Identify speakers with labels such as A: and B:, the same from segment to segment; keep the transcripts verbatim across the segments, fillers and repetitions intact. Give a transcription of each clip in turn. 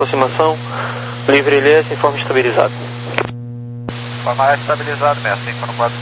A: Aproximação, livre L S, informe estabilizado.
B: Informe estabilizado, sessenta e cinco no quatro.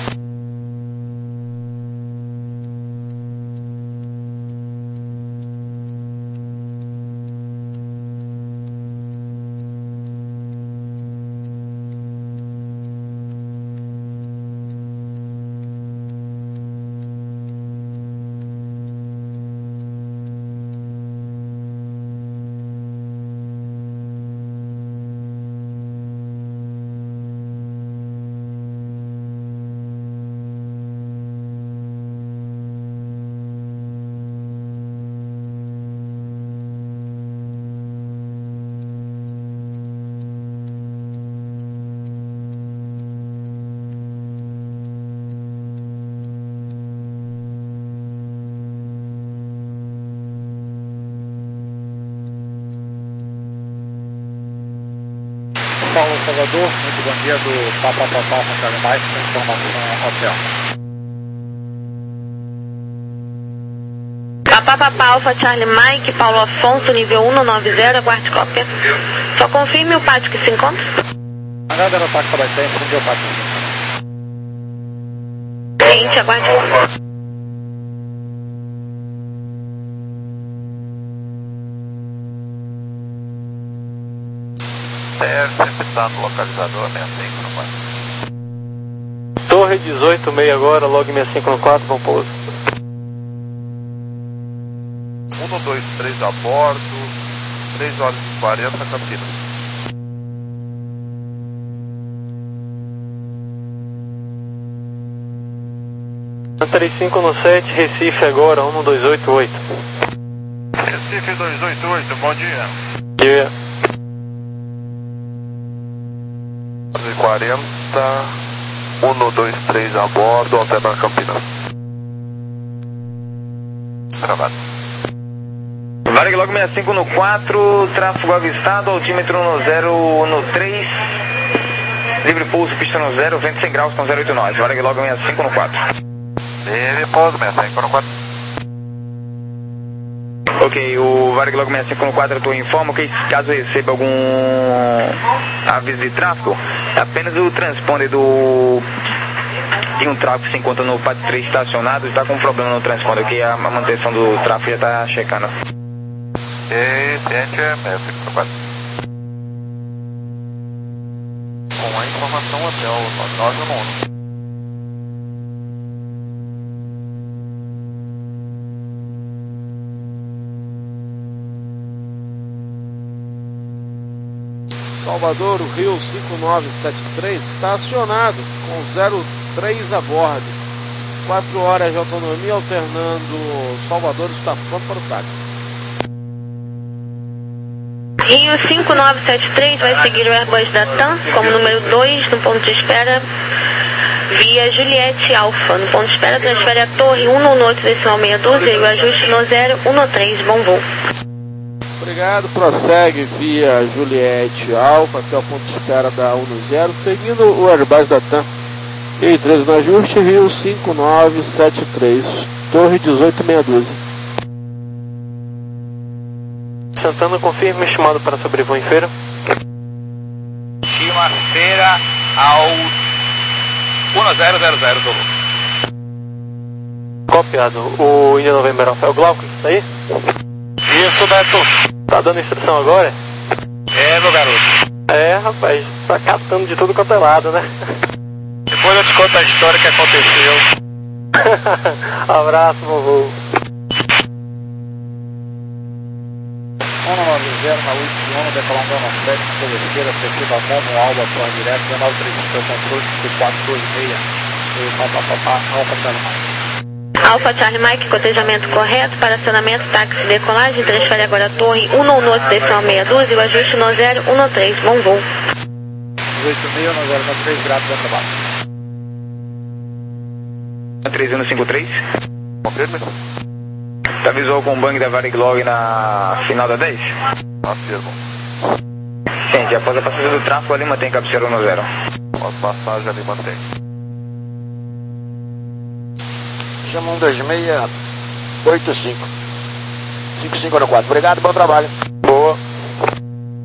C: Paulo Salvador, muito bom dia do Papapapá, Charlie Mike, informação hotel.
D: Papapapá, Alfa Charlie Mike, Paulo Afonso, nível um nove zero, aguarde cópia. Só confirme o pátio que se encontra.
C: Nada no ataque para baixar, onde é o pátio?
D: Cliente, aguarde cópia.
B: Sempre está no localizador, sessenta e cinco no quatro.
A: Torre dezoito e meio agora, log sessenta e cinco no quatro, bom pouso.
B: um, dois, três a bordo, três horas e quarenta, Campinas.
A: trinta e cinco no sete, Recife agora, um dois oito oito.
B: Recife dois oito oito, bom dia.
A: Yeah.
B: quarenta, um, dois, três a bordo, alternando Campinas. Gravado.
E: Varig Log sessenta e cinco no quatro, tráfego avistado, altímetro no zero no três, livre pulso, pista no zero, vento cem graus, estão zero oito nove. Varig Log sessenta e cinco no quatro.
B: Livre pouso, sessenta e cinco no quatro.
E: Ok, o Varig Log sessenta e cinco no quatro, eu informo que caso receba algum aviso de tráfego, apenas o transponder do de um tráfego que se encontra no pátio três estacionado está com um problema no transponder, que a manutenção do tráfego já está checando.
B: E ciente, sessenta e cinco no quatro. Com a informação hotel nove um.
F: Salvador, o Rio cinco nove sete três está acionado com zero três a bordo. quatro horas de autonomia alternando. Salvador está pronto para o táxi.
D: Rio cinco nove sete três vai seguir o Airbus da TAM como número dois no ponto de espera via Juliette Alfa. No ponto de espera transfere a torre um no oito decimal meia dúzia e o ajuste no zero um no três, bom voo.
F: Obrigado, prossegue via Juliette Alfa até o ponto de espera da um no zero, seguindo o Airbus da TAM. E três no ajuste, Rio cinco nove sete três, torre dezoito meia dúzia.
A: Santana, confirme estimado para sobrevoo em feira.
B: Estima feira ao um zero zero zero do
A: Copiado. O India November Alpha é o Glauco, isso aí?
B: Isso, Beto.
A: Tá dando instrução agora?
B: É, meu garoto.
A: É, rapaz, tá catando de tudo quanto é lado, né?
B: Depois eu te conto a história que aconteceu.
A: Abraço, meu voo.
C: um nove zero na última onda, decolando na sete, pela esquerda, sentido a Mono, Alba, torre direta, dezenove três cinco, controle, cinco quatro dois seis, e papapá, Alfa Charlie Mike.
D: Alfa Charlie Mike, cotejamento correto, para acionamento, táxi, decolagem, transfere agora a torre um no oito decimal meia dúzia e o ajuste no zero um no três, bom voo.
C: dezoito e meio, no zero no três, graças a trabalho.
E: três um cinco três.
B: Confirme.
E: Tá visual com o bang da Varig Log na final da dez?
B: Afirmo.
E: Gente, após a passagem do tráfego, ali mantém cabeceira no zero.
B: Após passagem ali mantém.
F: Chama um dois seis oito cinco. cinco cinco no quatro. Obrigado, bom trabalho.
A: Boa.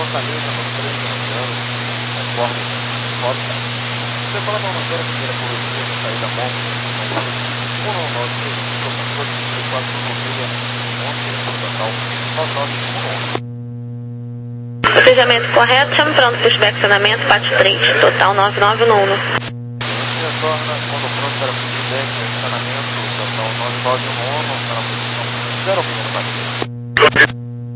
B: Fortaleza, no três anos, conforme nota. Você fala da maneira primeira corrigida da saída monte, um nove nove três, três quatro um seis, total nove nove um um.
D: Procedimento correto, chame pronto para o inspecionamento, P A T três, total nove nove um um.
B: Retorna quando pronto para o feedback, inspecionamento, total nove nove um um, está na posição zero um para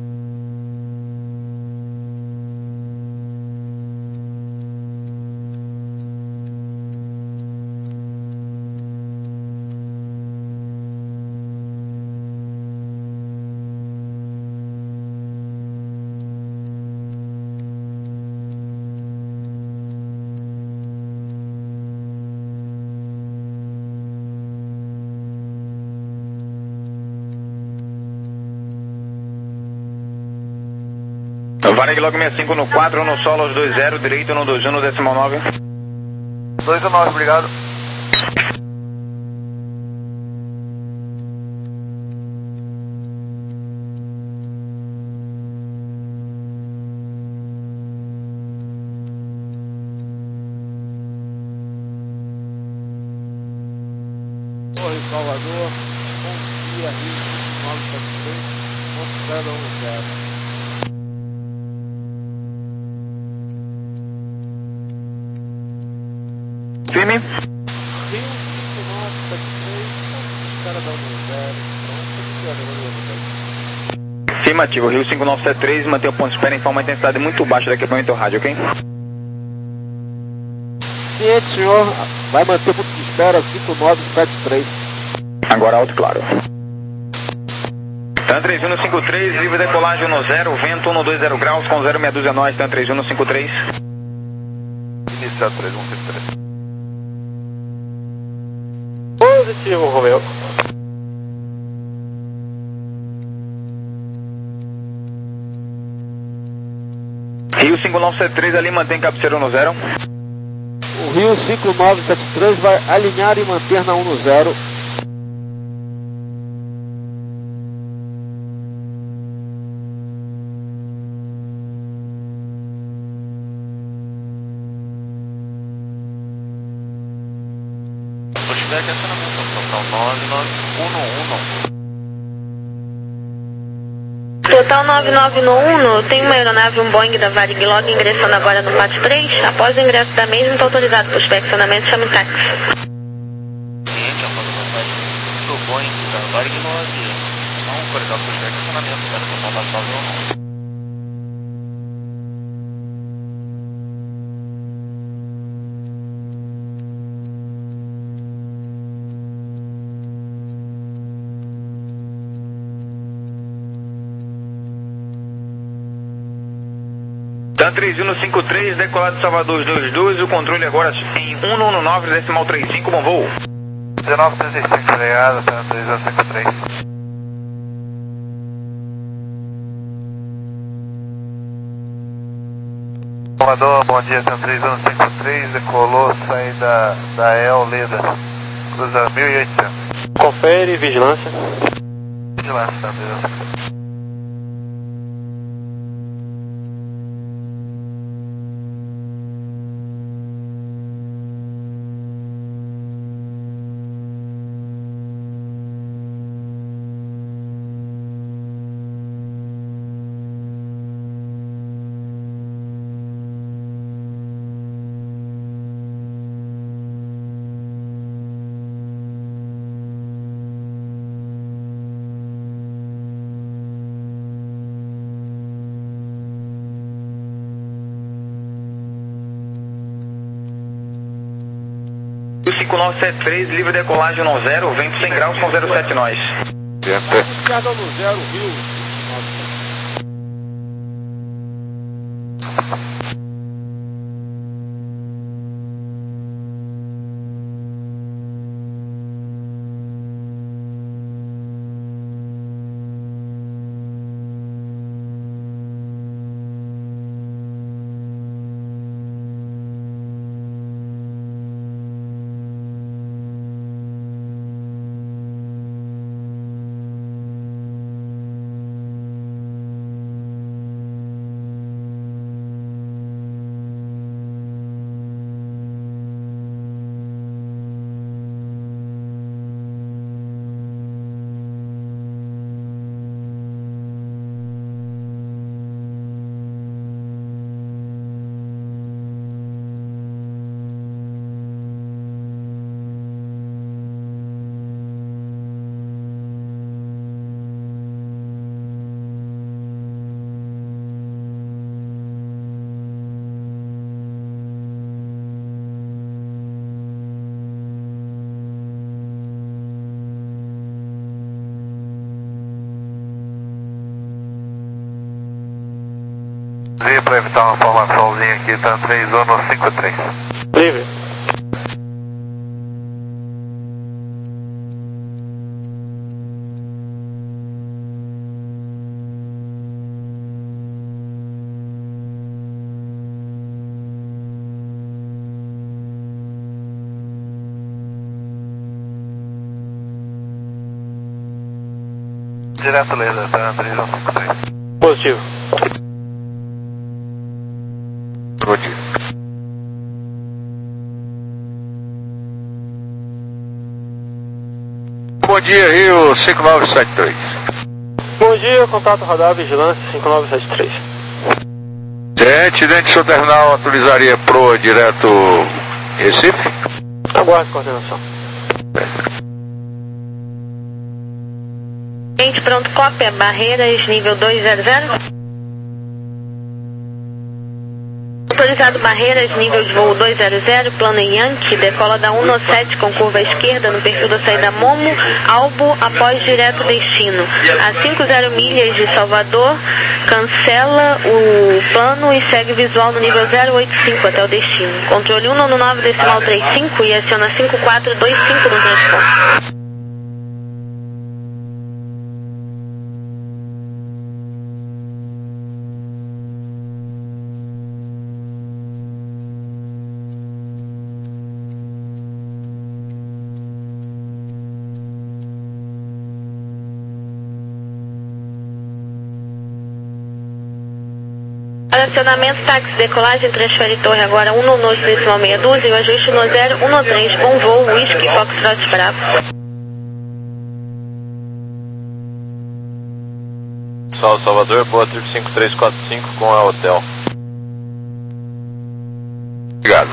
E: Varig log sessenta e cinco no quatro, no solo dois zero, direito no dois um no decimal nove.
B: dois um nove, obrigado.
F: Torre Salvador, bom dia, Rio cinco nove sete três, ponto zero um zero.
E: Firme.
F: Rio cinco nove sete três, ponto espera da um zero, pronto,
E: Afirmativo, Rio cinco nove sete três, mantém o ponto de espera em forma de intensidade muito baixa do equipamento rádio, ok?
F: Ciente, senhor, vai manter o ponto de espera cinco nove sete três.
E: Agora alto, claro. TAN três um no cinco três, livre decolagem no zero, vento um no dois zero graus, com zero meia dúzia nós, TAN três um no cinco três.
B: Iniciado três um cinco três.
A: Positivo, Romeu.
E: Rio cinco nove sete três ali, mantém cabeceira no zero.
F: O Rio cinco nove sete três vai alinhar e manter na um no zero.
B: Pushback, acionamento, total nove nove um um.
D: Total nove nove um um, tem uma aeronave, um Boeing da Varig Log ingressando agora no P A T três. Após o ingresso da mesma, está autorizado para o inspecionamento, chame o táxi.
B: Cliente, após a passagem do Boeing da Varig Log, não autorizado para o pushback, acionamento, para total nove nove um um.
E: TAN três um no cinco três, decolado de Salvador dois dois, o controle agora em um no nove decimal trinta e cinco, bom voo.
B: dezenove trinta e cinco, obrigado, TAN três um cinco três. Salvador, bom dia, TAN três um cinco três, decolou, saída da E L Leda, cruza mil e oitocentos.
A: Confere, vigilância.
B: Vigilância, TAN três um cinco três.
E: cinco nove sete três, livre decolagem no zero, vento cem graus com zero sete nós.
F: Obrigado no zero, Rio.
B: Livre para evitar uma formaçãozinha aqui, tá três zona cinco três.
A: Livre.
B: Direto laser, tá três zona cinco três.
A: Positivo.
B: Positivo.
G: Bom dia, Rio cinco nove sete três.
A: Bom dia, contato radar vigilância cinco nove sete três.
G: Gente, dentro do seu terminal, autorizaria pro direto Recife?
A: Aguarde coordenação.
D: Gente, pronto, cópia, Barreiras, nível dois zero zero. Autorizado Barreiras, nível de voo dois zero zero, plano Yankee, decola da um sete com curva à esquerda no perfil da saída Momo, Albo, após direto destino. A cinquenta milhas de Salvador, cancela o plano e segue visual no nível zero oito cinco até o destino. Controle um nove nove decimal trinta e cinco e aciona cinco quatro dois cinco no transporte. Acionamento, táxi, decolagem, transfere torre agora um nove decimal meia dúzia e o ajuste no zero um três, bom voo, Whisky, Foxtrot, Bravo.
B: Sol Salvador, boa trip cinco três quatro cinco com a hotel.
G: Obrigado.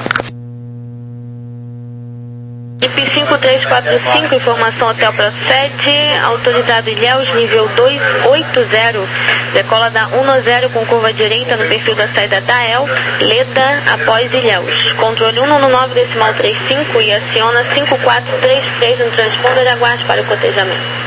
D: I P cinco três quatro cinco, informação hotel procede, autorizado Ilhéus, nível dois oito zero, decola da um zero com curva direita no perfil da saída da El, Leda, após Ilhéus. Controle um nove decimal trinta e cinco e aciona cinco quatro três três no transponder, aguarde para o cotejamento.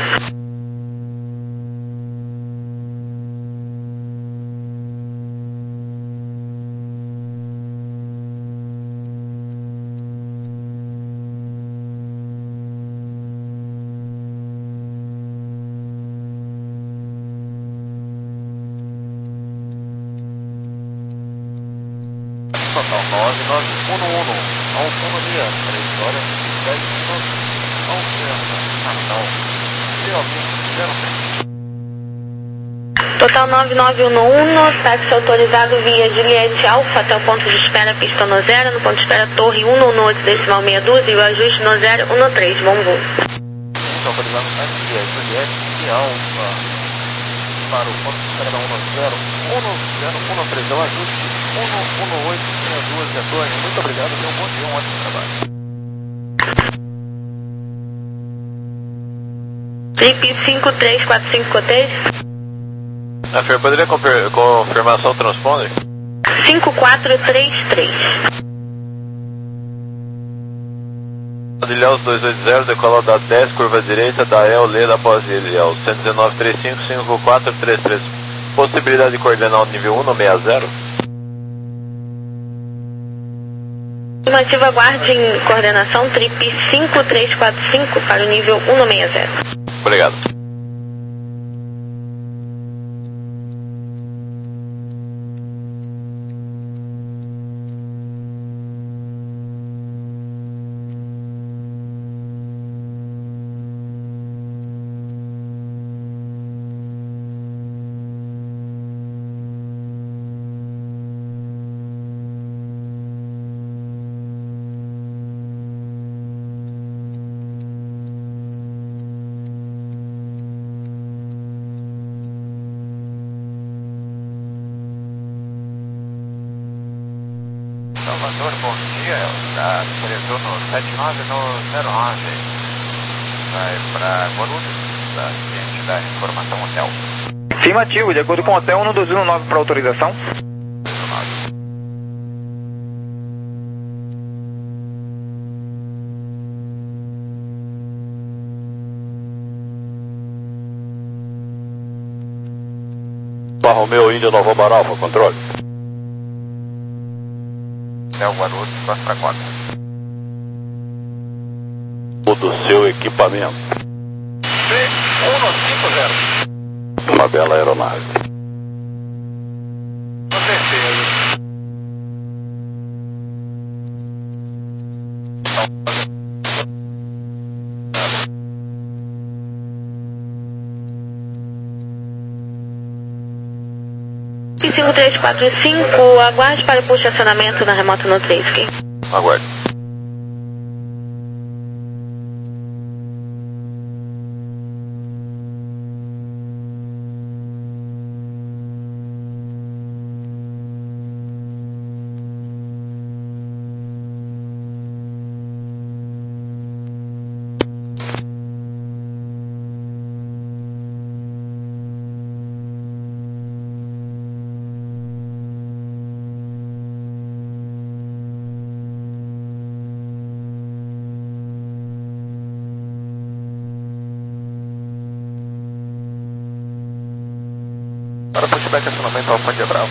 B: Total nove nove um um, autonomia, três horas, dez minutos, Natal,
D: Total nove nove um um, táxi autorizado via Juliette Alfa até o ponto de espera, pista no zero, no ponto de espera Torre um oito decimal meia dúzia e o ajuste no zero um três, bom voo.
B: Autorizado táxi via Juliette Alfa para o ponto de espera da um zero, um zero um três, é o ajuste um um oito seis dois, retorno. Muito obrigado, tenha um bom dia, um ótimo trabalho.
D: Trip cinco três quatro cinco, cotejo.
B: A Fer, poderia confirmação transponder?
D: cinco quatro três três.
B: Ilhéus dois oito zero, decola da dez, curva direita, da El, Leda, após Ilhéus, cento e dezenove, trinta e cinco, cinco quatro três três. Possibilidade de coordenar o nível um no sessenta.
D: Estimativa, aguarde em coordenação Trip cinco três quatro cinco para o nível um no sessenta.
B: Obrigado. Salvador, bom dia, está diretor no sete nove no zero nove, vai para Guarulhos, da ciente da informação hotel.
E: Afirmativo, de acordo com o hotel um dois um nove para autorização.
G: Romeu Índia Nova Baralfa, controle.
B: Del Guarulhos, quatro para quatro.
G: O do seu equipamento.
B: C um cinco zero.
G: Uma bela aeronave.
B: Você aí.
D: cinco três quatro cinco, aguarde para o posicionamento na remota no três, ok?
G: Aguarde.
B: Para pushback, acionamento Alfa de Bravo.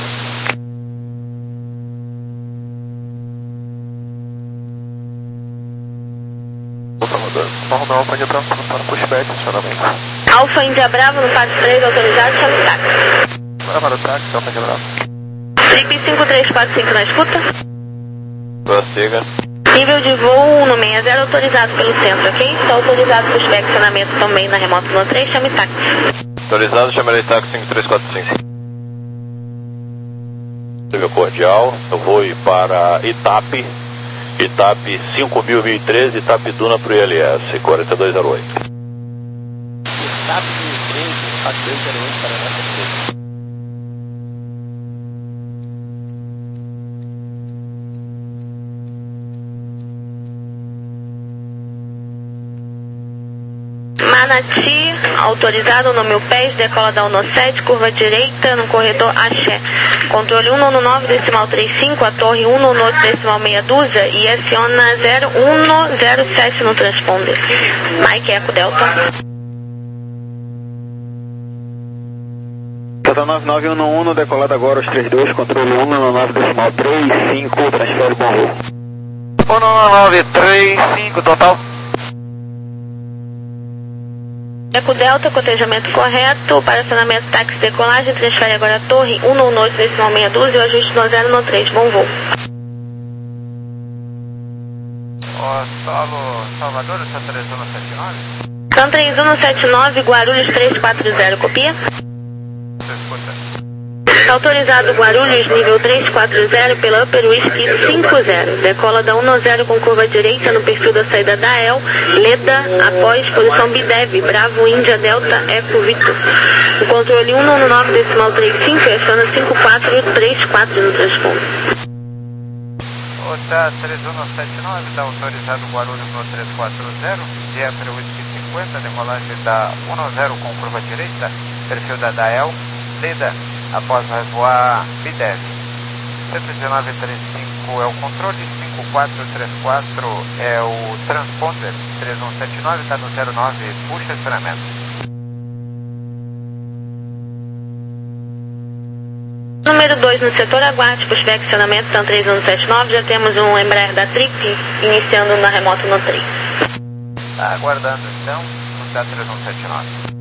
B: Volta rodando. Vamos rodar Alfa de Bravo para pushback, acionamento.
D: Alfa Índia Bravo no passo três, autorizado, chame o táxi.
B: Bora para o táxi, Alfa de Bravo.
D: Trip cinco três quatro cinco na escuta.
B: Prossiga.
D: Nível de voo no sessenta, autorizado pelo centro, ok? Está autorizado para o acionamento também na remota no três, chame táxi.
B: Autorizado, chamarei táxi cinco três quatro cinco.
G: Nível cordial, eu vou ir para Itape, Itape cinco mil e treze, Itape Duna para o I L S, quarenta e dois zero oito.
F: Itape mil e treze, quarenta e dois zero oito, Paraná, Santa
D: Manati, autorizado no mil pés, decola da Uno sete, curva direita no corredor Axé. Controle cento e nove decimal trinta e cinco, a torre cento e oito decimal meia dúzia e aciona zero um zero sete no transponder. Mike Eco Delta.
C: Delta nove nove um um, decolado agora aos trinta e dois, controle cento e nove decimal trinta e cinco, transfere bom voo.
B: cento e nove trinta e cinco, total.
D: Eco Delta, cotejamento correto, para acionamento táxi decolagem, transfere agora a torre cento e oito decimal meia dúzia e o ajuste no zero no três, bom voo.
B: Ó, solo Salvador, São três um sete nove.
D: São três um sete nove, Guarulhos três quatro zero, copia?
B: Você escuta.
D: Autorizado Guarulhos, nível três quatro zero, pela Upper Whisky cinco zero. Decola da um zero com curva direita no perfil da saída da E L, Leda, após posição Bidev, Bravo, Índia, Delta, Eco, Victor. O controle cento e nove decimal trinta e cinco e aciona cinco quatro três quatro no transponder.
B: Tá três um sete nove, está autorizado Guarulhos no três quatro zero, de Upper Whisky cinquenta, decolagem da um zero com curva direita, perfil da D A E L, Leda, após voar Bidev. cento e dezenove trinta e cinco é o controle, cinco quatro três quatro é o transponder, três um sete nove está no zero nove, puxa acionamento.
D: Número dois no setor, aguarde pushback acionamento, são três um sete nove, já temos um Embraer da Trip iniciando na remota no três.
B: Tá aguardando então, no três um sete nove.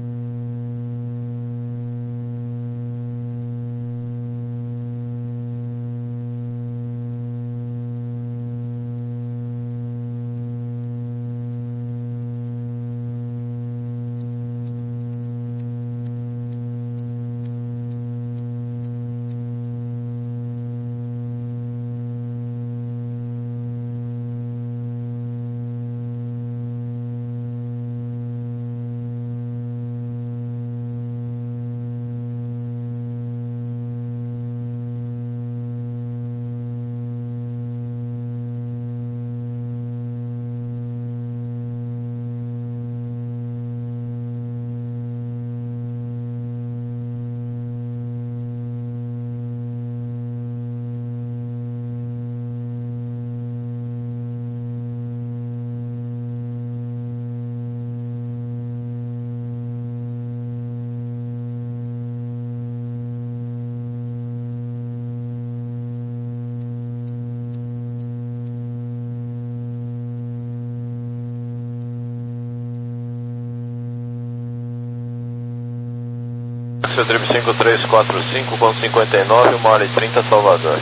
G: táxi, o trip cinco três quatro cinco com cinquenta e nove, uma hora e trinta, Salvador.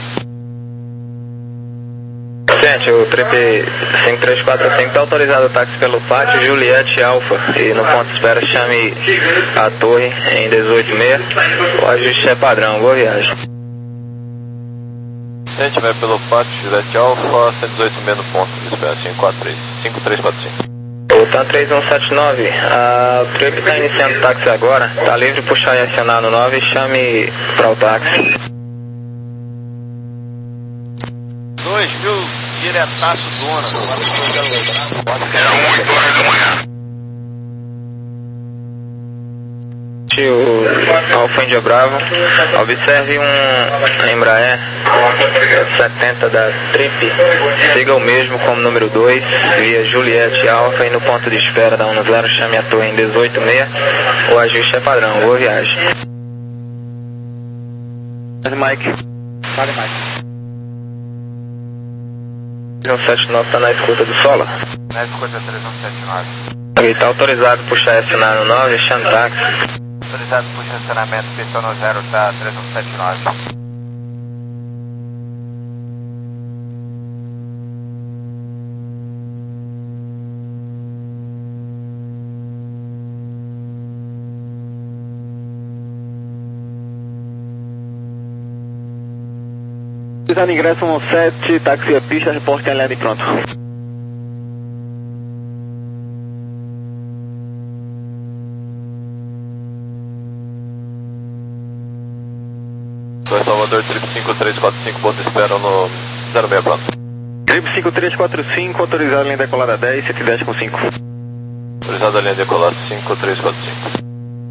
A: Gente, o trip cinco três quatro cinco está autorizado o táxi pelo pátio Juliette Alfa. E no ponto de espera chame a torre em dezoito seis. O ajuste é padrão, boa viagem.
G: Gente, vai pelo pátio Juliette Alfa, cento e dezoito seis no ponto de espera, cinco quatro três, cinco três quatro cinco.
A: O TAM três um sete nove, a trip está iniciando o táxi agora. Está livre de puxar e acionar no nove, chame para o táxi.
B: dois mil, diretaço dona.
A: O Alfa India Bravo, observe um Embraer setenta da Trip, siga o mesmo como número dois, via Juliette Alfa e no ponto de espera da um zero, chame a torre em dezoito seis, o ajuste é padrão, boa viagem. Mike.
C: Vale, Mike.
A: três um sete nove está na escuta do Sola.
B: Na escuta três um sete nove.
A: Ele está autorizado puxar e acionar no nove, chame táxi.
B: Autorizado por estacionamento, pistão no zero, tá três um sete nove.
C: Autorizado ingresso um sete, táxi a pista, reporte em led pronto.
G: dois Salvador, trip cinco três quatro cinco, ponto de espera no zero seis, pronto.
C: Trip cinco três quatro cinco, autorizado a linha decolada dez, cento e dez com cinco.
G: Autorizado a linha decolar cinco três quatro cinco.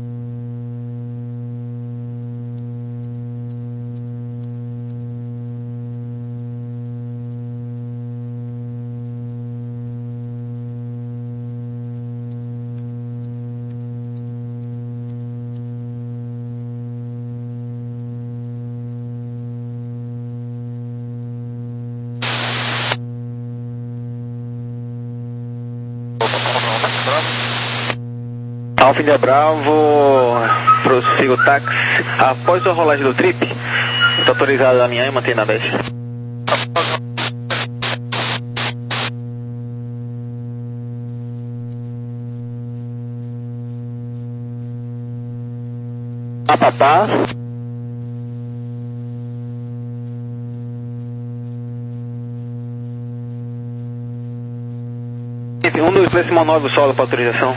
C: Alfa India Bravo, prossiga o táxi. Após a rolagem do trip, está autorizado a linha e mantém na dez. Papapá. um dos décimo nove solo para autorização.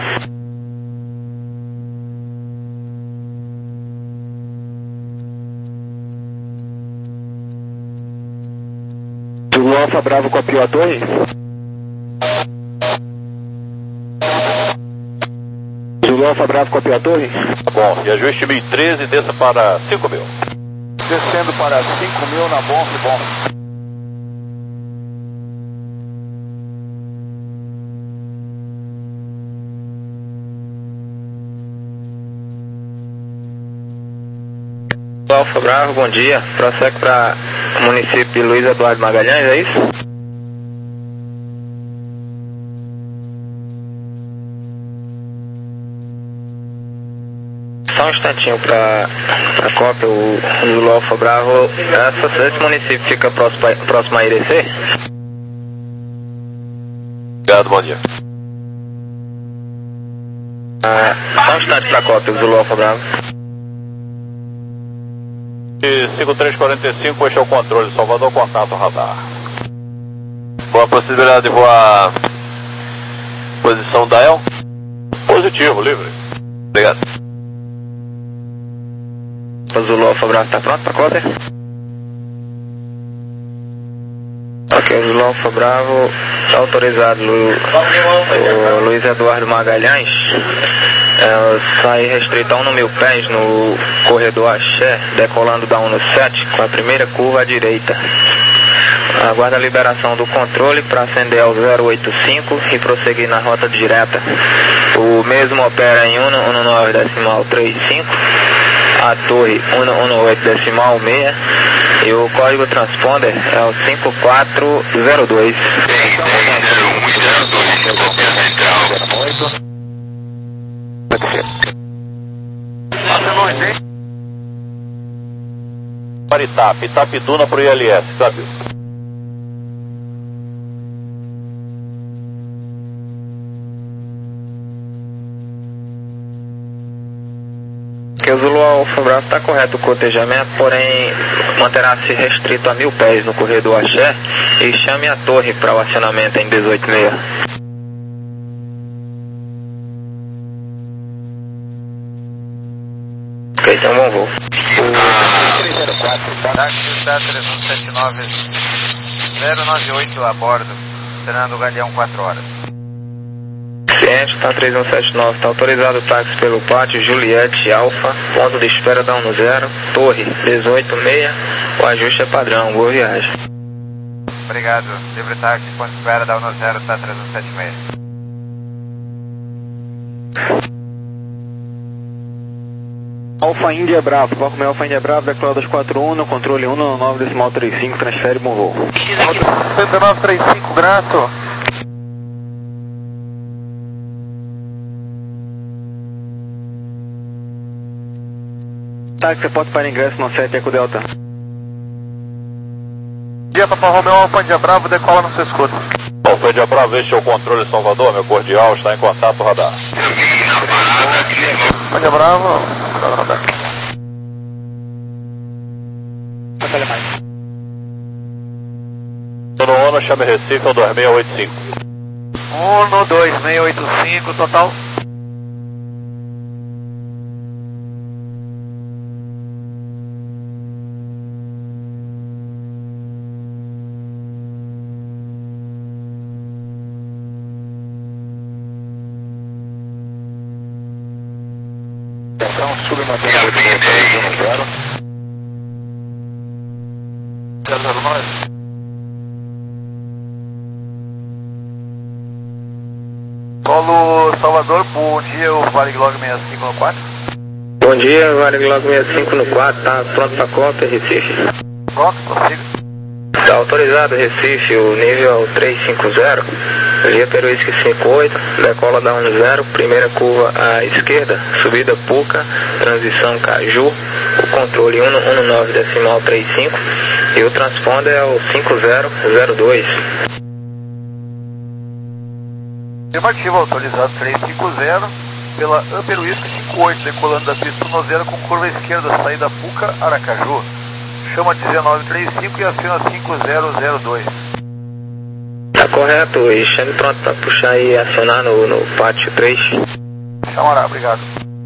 C: O Alfa Bravo copiou a torre. O Alfa Bravo copiou a torre.
G: Tá bom, e ajuste mil e treze, desça para cinco mil.
B: Descendo para cinco mil na bom, que bom.
A: Alfa Bravo, bom dia. Prossegue para o município de Luiz Eduardo Magalhães, é isso? Só um instantinho para a cópia, o Zulu Alfa Bravo. Essa, esse município fica próximo, próximo a Irecê?
G: Obrigado, bom dia.
A: Ah, só um instante para a cópia, o Zulu Alfa Bravo.
G: cinco três quatro cinco, este é o controle, Salvador, contato radar. Com a possibilidade de voar posição dial? Positivo, livre. Obrigado.
A: O Zulu Alfa Bravo está pronto para a cópia? Ok, o Zulu Alfa Bravo está autorizado. Lu, o Luiz Eduardo Magalhães é, sai restrito a um mil pés no corredor Axé, decolando da um no sete com a primeira curva à direita. Aguarda a liberação do controle para ascender ao zero oito cinco e prosseguir na rota direta. O mesmo opera em um um nove decimal trinta e cinco, a torre um um oito decimal seis e o código transponder é o cinco quatro zero dois.
B: Passa nós, hein?
G: para Itap, Itapiduna para o I L S, sabe?
A: Que o Zulu Alfa Bravo está correto o cotejamento, porém manterá-se restrito a mil pés no corredor Axé e chame a torre para o acionamento em dezoito seis. Ok, então bom voo.
B: três zero quatro, táxi da três um sete nove zero nove oito a bordo, treinando o Galeão quatro horas.
A: Ciente, tá três um sete nove, está autorizado o táxi pelo pátio Juliette Alfa, ponto de espera da um zero, torre dezoito seis, o ajuste é padrão, boa viagem.
B: Obrigado, livre táxi, ponto de espera da um zero, tá três um sete seis.
C: Alfa Índia Bravo, Foco Meu Alfa Índia Bravo, declara dois quatro um, no controle um nove nove decimal trinta e cinco, transfere, bom voo.
B: setenta e nove trinta e cinco, grato.
C: Táxi, porta para ingresso no sete, Eco Delta.
B: Dia Papa Romeo, Alfa Índia Bravo, decola no seu escudo.
G: Alfa Índia Bravo, este é o controle Salvador, meu cordial, está em contato radar.
B: Índia Bravo, radar.
G: Sono Ono, chame Recife, ao dois seis oito cinco.
B: um dois seis oito cinco, total.
G: Então, submantendo o zero zero
B: zero nove. Polo Salvador, bom dia, o Vale Glog sessenta e cinco no quatro.
A: Bom dia, Vale Glog sessenta e cinco no quatro, tá pronto para cópia, Recife.
B: Pronto, consigo.
A: Está autorizado Recife, o nível trezentos e cinquenta, via Peruísque cinquenta e oito, decola da um zero, primeira curva à esquerda, subida Puca, transição Caju, o controle cento e nove decimal trinta e cinco e o transponder é o cinco zero zero dois.
B: Afirmativo, autorizado trezentos e cinquenta pela Peruísque cinquenta e oito, decolando da pista no zero com curva esquerda, saída Puca, Aracaju. Chama dezenove trinta e cinco e assina cinco zero zero dois.
A: Tá correto, e chame pronto para puxar e acionar no, no pátio três.
B: Chamará, obrigado.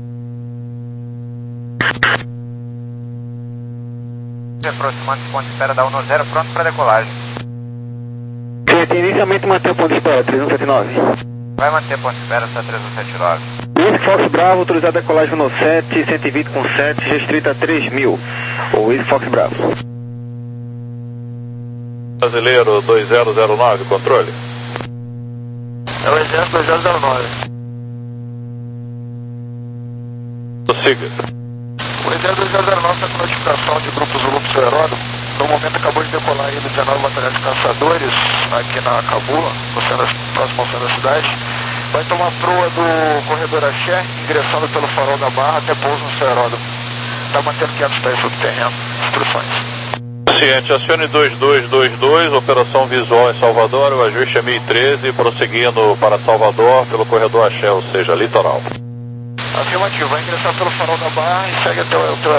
B: Aproximando do ponto de espera da um zero, pronto para decolagem.
C: Cliente, inicialmente mantém o ponto de espera, três um sete nove.
B: Vai manter ponto de espera, está três um sete nove.
C: Whisky Fox Bravo, autorizado a decolagem no sete, cento e vinte com sete, restrita a três mil. O Whisky Fox Bravo.
G: Brasileiro dois zero zero nove, controle.
B: É o exército dois zero zero nove.
G: Prossiga.
B: O exército dois zero zero nove está com notificação de grupo Zulu pro seu aeródromo. No momento acabou de decolar aí do dezenove Batalhão de Caçadores, aqui na Cabula, próximo ao centro da cidade. Vai tomar proa do corredor Axé, ingressando pelo farol da Barra até pouso no seu aeródromo. Está mantendo quietos pés sobre o terreno. Instruções.
G: Ciente, acione dois dois dois dois, operação visual em Salvador, o ajuste é mil e treze, prosseguindo para Salvador pelo corredor Axé, ou seja, litoral.
B: Afirmativo, vai ingressar pelo farol da Barra e segue até o teu